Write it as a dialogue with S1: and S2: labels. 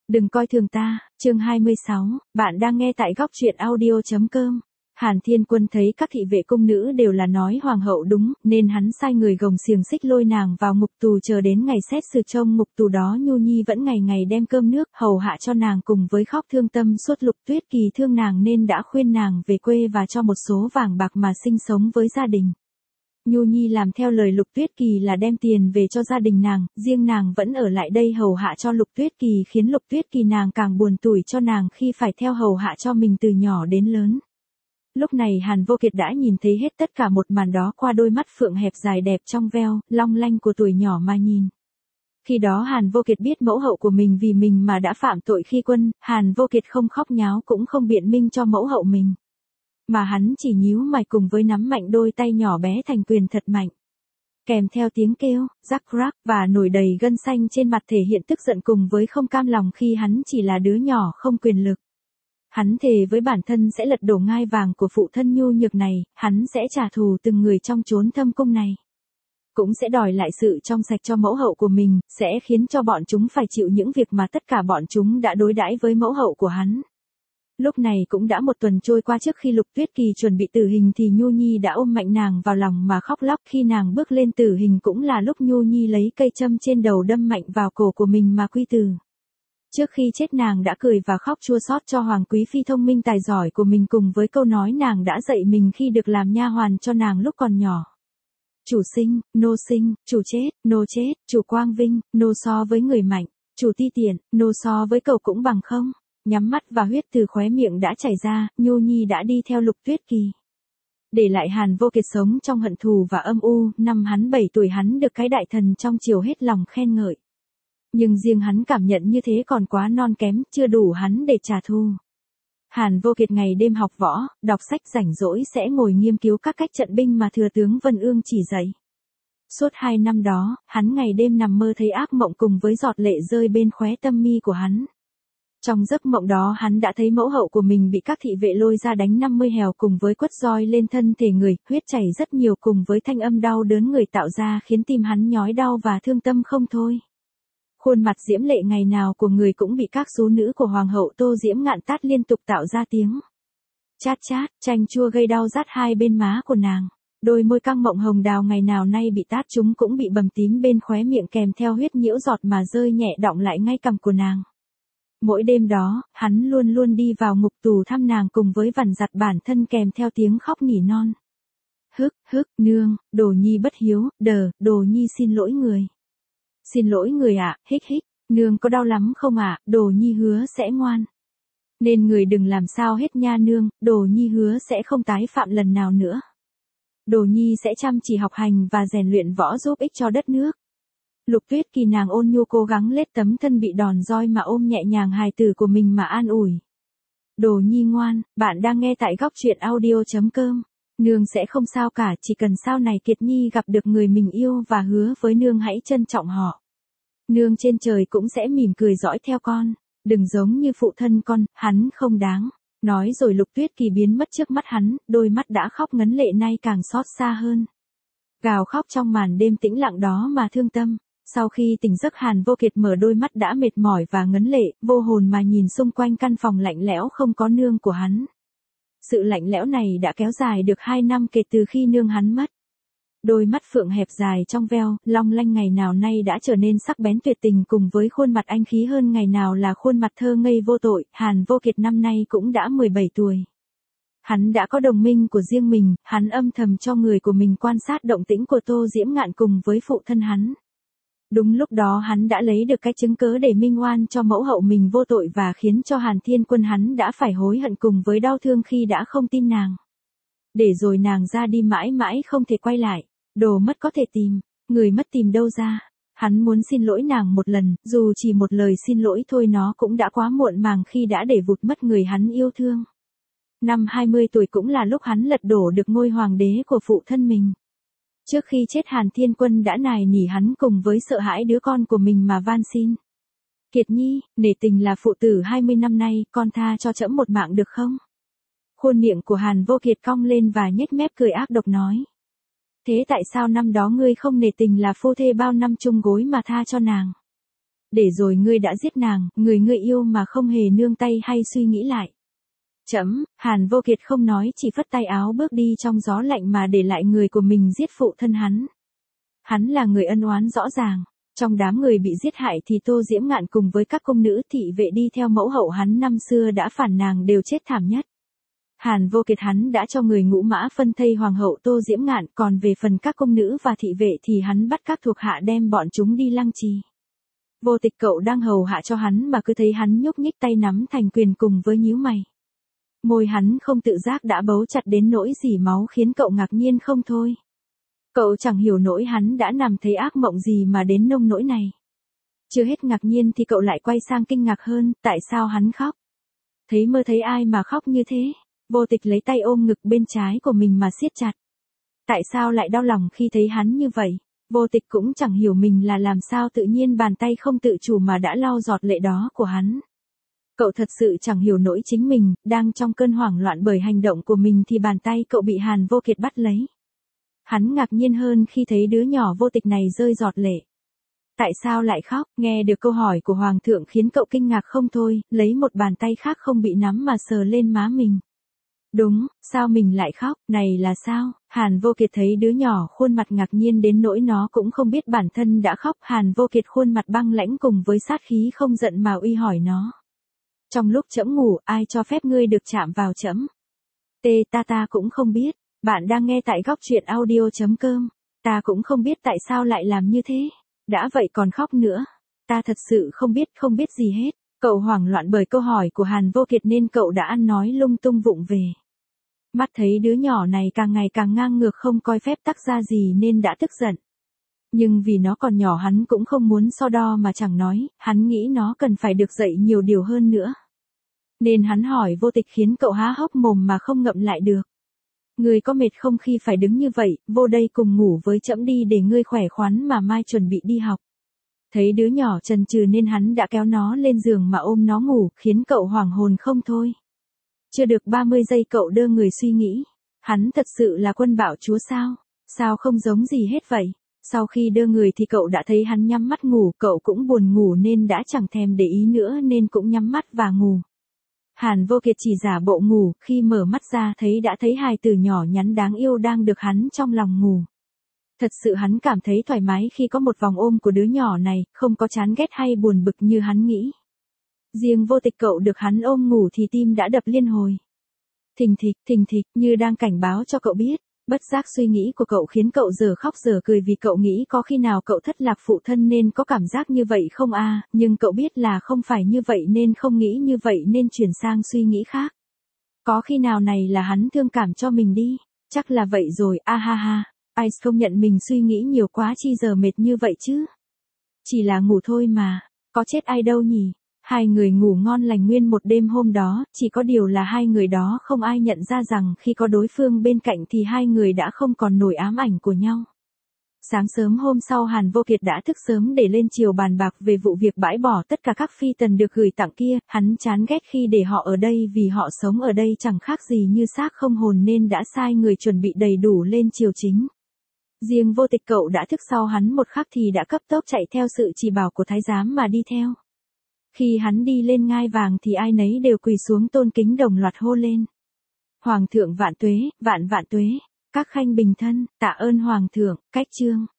S1: Đừng coi thường ta, chương 26, bạn đang nghe tại góc truyện audio.com. Hàn Thiên Quân thấy các thị vệ cung nữ đều là nói hoàng hậu đúng, nên hắn sai người gồng xiềng xích lôi nàng vào ngục tù chờ đến ngày xét xử. Trong ngục tù đó Nhu Nhi vẫn ngày ngày đem cơm nước hầu hạ cho nàng, cùng với khóc thương tâm suốt. Lục Tuyết Kỳ thương nàng nên đã khuyên nàng về quê và cho một số vàng bạc mà sinh sống với gia đình. Nhu Nhi làm theo lời Lục Tuyết Kỳ là đem tiền về cho gia đình nàng, riêng nàng vẫn ở lại đây hầu hạ cho Lục Tuyết Kỳ, khiến Lục Tuyết Kỳ nàng càng buồn tủi cho nàng khi phải theo hầu hạ cho mình từ nhỏ đến lớn. Lúc này Hàn Vô Kiệt đã nhìn thấy hết tất cả một màn đó qua đôi mắt phượng hẹp dài đẹp trong veo, long lanh của tuổi nhỏ mà nhìn. Khi đó Hàn Vô Kiệt biết mẫu hậu của mình vì mình mà đã phạm tội khi quân, Hàn Vô Kiệt không khóc nháo cũng không biện minh cho mẫu hậu mình. Mà hắn chỉ nhíu mày cùng với nắm mạnh đôi tay nhỏ bé thành quyền thật mạnh. Kèm theo tiếng kêu, rắc rắc và nổi đầy gân xanh trên mặt thể hiện tức giận cùng với không cam lòng khi hắn chỉ là đứa nhỏ không quyền lực. Hắn thề với bản thân sẽ lật đổ ngai vàng của phụ thân nhu nhược này, hắn sẽ trả thù từng người trong chốn thâm cung này. Cũng sẽ đòi lại sự trong sạch cho mẫu hậu của mình, sẽ khiến cho bọn chúng phải chịu những việc mà tất cả bọn chúng đã đối đãi với mẫu hậu của hắn. Lúc này cũng đã một tuần trôi qua trước khi Lục Tuyết Kỳ chuẩn bị tử hình thì Nhu Nhi đã ôm mạnh nàng vào lòng mà khóc lóc. Khi nàng bước lên tử hình cũng là lúc Nhu Nhi lấy cây châm trên đầu đâm mạnh vào cổ của mình mà quy tử. Trước khi chết nàng đã cười và khóc chua xót cho Hoàng Quý Phi thông minh tài giỏi của mình cùng với câu nói nàng đã dạy mình khi được làm nha hoàn cho nàng lúc còn nhỏ. Chủ sinh, chủ chết, chủ quang vinh, nô so với người mạnh, chủ ti tiện, nô so với cậu cũng bằng không. Nhắm mắt và huyết từ khóe miệng đã chảy ra, Nhu Nhi đã đi theo Lục Tuyết Kỳ. Để lại Hàn Vô Kiệt sống trong hận thù và âm u. Năm hắn 7 tuổi hắn được cái đại thần trong triều hết lòng khen ngợi. Nhưng riêng hắn cảm nhận như thế còn quá non kém, chưa đủ hắn để trả thù. Hàn Vô Kiệt ngày đêm học võ, đọc sách, rảnh rỗi sẽ ngồi nghiên cứu các cách trận binh mà thừa tướng Vân Ương chỉ dạy. Suốt 2 năm đó, hắn ngày đêm nằm mơ thấy ác mộng cùng với giọt lệ rơi bên khóe tâm mi của hắn. Trong giấc mộng đó hắn đã thấy mẫu hậu của mình bị các thị vệ lôi ra đánh 50 hèo cùng với quất roi lên thân thể người, huyết chảy rất nhiều cùng với thanh âm đau đớn người tạo ra khiến tim hắn nhói đau và thương tâm không thôi. Khuôn mặt diễm lệ ngày nào của người cũng bị các xú nữ của Hoàng hậu Tô Diễm Ngạn tát liên tục tạo ra tiếng chát chát, chanh chua gây đau rát hai bên má của nàng. Đôi môi căng mộng hồng đào ngày nào nay bị tát chúng cũng bị bầm tím bên khóe miệng kèm theo huyết nhiễu giọt mà rơi nhẹ đọng lại ngay cằm của nàng. Mỗi đêm đó, hắn luôn luôn đi vào ngục tù thăm nàng cùng với vằn vặt bản thân kèm theo tiếng khóc nỉ non. Hức, nương, đồ nhi bất hiếu, đồ nhi xin lỗi người. Xin lỗi người ạ, hích, nương có đau lắm không ạ, đồ nhi hứa sẽ ngoan. Nên người đừng làm sao hết nha nương, đồ nhi hứa sẽ không tái phạm lần nào nữa. Đồ nhi sẽ chăm chỉ học hành và rèn luyện võ giúp ích cho đất nước. Lục Tuyết Kỳ nàng ôn nhu cố gắng lết tấm thân bị đòn roi mà ôm nhẹ nhàng hài tử của mình mà an ủi. Đồ nhi ngoan, bạn đang nghe tại góc truyện audio.com. Nương sẽ không sao cả, chỉ cần sau này Kiệt Nhi gặp được người mình yêu và hứa với nương hãy trân trọng họ. Nương trên trời cũng sẽ mỉm cười dõi theo con, đừng giống như phụ thân con, hắn không đáng. Nói rồi Lục Tuyết Kỳ biến mất trước mắt hắn, đôi mắt đã khóc ngấn lệ nay càng xót xa hơn. Gào khóc trong màn đêm tĩnh lặng đó mà thương tâm. Sau khi tỉnh giấc Hàn Vô Kiệt mở đôi mắt đã mệt mỏi và ngấn lệ, vô hồn mà nhìn xung quanh căn phòng lạnh lẽo không có nương của hắn. Sự lạnh lẽo này đã kéo dài được 2 năm kể từ khi nương hắn mất. Đôi mắt phượng hẹp dài trong veo, long lanh ngày nào nay đã trở nên sắc bén tuyệt tình cùng với khuôn mặt anh khí hơn ngày nào là khuôn mặt thơ ngây vô tội. Hàn Vô Kiệt năm nay cũng đã 17 tuổi. Hắn đã có đồng minh của riêng mình, hắn âm thầm cho người của mình quan sát động tĩnh của Tô Diễm Ngạn cùng với phụ thân hắn. Đúng lúc đó hắn đã lấy được cái chứng cớ để minh oan cho mẫu hậu mình vô tội và khiến cho Hàn Thiên Quân hắn đã phải hối hận cùng với đau thương khi đã không tin nàng. Để rồi nàng ra đi mãi mãi không thể quay lại, đồ mất có thể tìm, người mất tìm đâu ra. Hắn muốn xin lỗi nàng một lần, dù chỉ một lời xin lỗi thôi nó cũng đã quá muộn màng khi đã để vụt mất người hắn yêu thương. Năm 20 tuổi cũng là lúc hắn lật đổ được ngôi hoàng đế của phụ thân mình. Trước khi chết Hàn Thiên Quân đã nài nỉ hắn cùng với sợ hãi đứa con của mình mà van xin. Kiệt Nhi, nể tình là phụ tử 20 năm nay, con tha cho trẫm một mạng được không? Khuôn miệng của Hàn Vô Kiệt cong lên và nhếch mép cười ác độc nói. Thế tại sao năm đó ngươi không nể tình là phu thê bao năm chung gối mà tha cho nàng? để rồi ngươi đã giết nàng, người ngươi yêu mà không hề nương tay hay suy nghĩ lại. Hàn Vô Kiệt không nói, chỉ phất tay áo bước đi trong gió lạnh mà để lại người của mình giết phụ thân hắn. Hắn là người ân oán rõ ràng. Trong đám người bị giết hại thì Tô Diễm Ngạn cùng với các cung nữ thị vệ đi theo mẫu hậu hắn năm xưa đã phản nàng đều chết thảm nhất. Hàn Vô Kiệt hắn đã cho người ngũ mã phân thây hoàng hậu Tô Diễm Ngạn, còn về phần các cung nữ và thị vệ thì hắn bắt các thuộc hạ đem bọn chúng đi lăng trì. Vô Tịch cậu đang hầu hạ cho hắn mà cứ thấy hắn nhúc nhích tay nắm thành quyền cùng với nhíu mày. Môi hắn không tự giác đã bấu chặt đến nỗi rỉ máu khiến cậu ngạc nhiên không thôi. Cậu chẳng hiểu nỗi hắn đã nằm thấy ác mộng gì mà đến nông nỗi này. Chưa hết ngạc nhiên thì cậu lại quay sang kinh ngạc hơn, tại sao hắn khóc? Thấy mơ thấy ai mà khóc như thế? Vô Tịch lấy tay ôm ngực bên trái của mình mà siết chặt. Tại sao lại đau lòng khi thấy hắn như vậy? Vô Tịch cũng chẳng hiểu mình là làm sao tự nhiên bàn tay không tự chủ mà đã lau giọt lệ đó của hắn. Cậu thật sự chẳng hiểu nỗi chính mình, đang trong cơn hoảng loạn bởi hành động của mình thì bàn tay cậu bị Hàn Vô Kiệt bắt lấy. Hắn ngạc nhiên hơn khi thấy đứa nhỏ Vô Tịch này rơi giọt lệ. Tại sao lại khóc? Nghe được câu hỏi của Hoàng thượng khiến cậu kinh ngạc không thôi, lấy một bàn tay khác không bị nắm mà sờ lên má mình. Đúng, sao mình lại khóc, này là sao? Hàn Vô Kiệt thấy đứa nhỏ khuôn mặt ngạc nhiên đến nỗi nó cũng không biết bản thân đã khóc. Hàn Vô Kiệt khuôn mặt băng lãnh cùng với sát khí không giận mà uy hỏi nó. Trong lúc trẫm ngủ, ai cho phép ngươi được chạm vào trẫm? Ta cũng không biết. Bạn đang nghe tại góc truyện audio.com. Ta cũng không biết tại sao lại làm như thế. Đã vậy còn khóc nữa. Ta thật sự không biết gì hết. Cậu hoảng loạn bởi câu hỏi của Hàn Vô Kiệt nên cậu đã ăn nói lung tung vụng về. Mắt thấy đứa nhỏ này càng ngày càng ngang ngược không coi phép tắc ra gì nên đã tức giận. Nhưng vì nó còn nhỏ hắn cũng không muốn so đo mà chẳng nói, hắn nghĩ nó cần phải được dạy nhiều điều hơn nữa. Nên hắn hỏi Vô Tịch khiến cậu há hốc mồm mà không ngậm lại được. Ngươi có mệt không khi phải đứng như vậy, vô đây cùng ngủ với trẫm đi để ngươi khỏe khoắn mà mai chuẩn bị đi học. Thấy đứa nhỏ chần chừ nên hắn đã kéo nó lên giường mà ôm nó ngủ, khiến cậu hoảng hồn không thôi. Chưa được 30 giây cậu đơ người suy nghĩ. Hắn thật sự là quân bảo chúa sao? Sao không giống gì hết vậy? Sau khi đơ người thì cậu đã thấy hắn nhắm mắt ngủ, cậu cũng buồn ngủ nên đã chẳng thèm để ý nữa nên cũng nhắm mắt và ngủ. Hàn Vô Kiệt chỉ giả bộ ngủ, khi mở mắt ra đã thấy hài tử nhỏ nhắn đáng yêu đang được hắn trong lòng ngủ. Thật sự hắn cảm thấy thoải mái khi có một vòng ôm của đứa nhỏ này, không có chán ghét hay buồn bực như hắn nghĩ. Riêng Vô Tịch cậu được hắn ôm ngủ thì tim đã đập liên hồi. Thình thịch, như đang cảnh báo cho cậu biết. Bất giác suy nghĩ của cậu khiến cậu giờ khóc giờ cười vì cậu nghĩ có khi nào cậu thất lạc phụ thân nên có cảm giác như vậy không nhưng cậu biết là không phải như vậy nên không nghĩ như vậy nên chuyển sang suy nghĩ khác. Có khi nào này là hắn thương cảm cho mình đi, chắc là vậy rồi, ha. Ai không nhận mình suy nghĩ nhiều quá chi giờ mệt như vậy chứ. Chỉ là ngủ thôi mà, có chết ai đâu nhỉ. Hai người ngủ ngon lành nguyên một đêm hôm đó, chỉ có điều là hai người đó không ai nhận ra rằng khi có đối phương bên cạnh thì hai người đã không còn nổi ám ảnh của nhau. Sáng sớm hôm sau Hàn Vô Kiệt đã thức sớm để lên chiều bàn bạc về vụ việc bãi bỏ tất cả các phi tần được gửi tặng kia, hắn chán ghét khi để họ ở đây vì họ sống ở đây chẳng khác gì như xác không hồn nên đã sai người chuẩn bị đầy đủ lên triều chính. Riêng Vô Tịch cậu đã thức sau hắn một khắc thì đã cấp tốc chạy theo sự chỉ bảo của thái giám mà đi theo. Khi hắn đi lên ngai vàng thì ai nấy đều quỳ xuống tôn kính đồng loạt hô lên. Hoàng thượng vạn tuế, vạn tuế, các khanh bình thân, tạ ơn hoàng thượng, cách chương.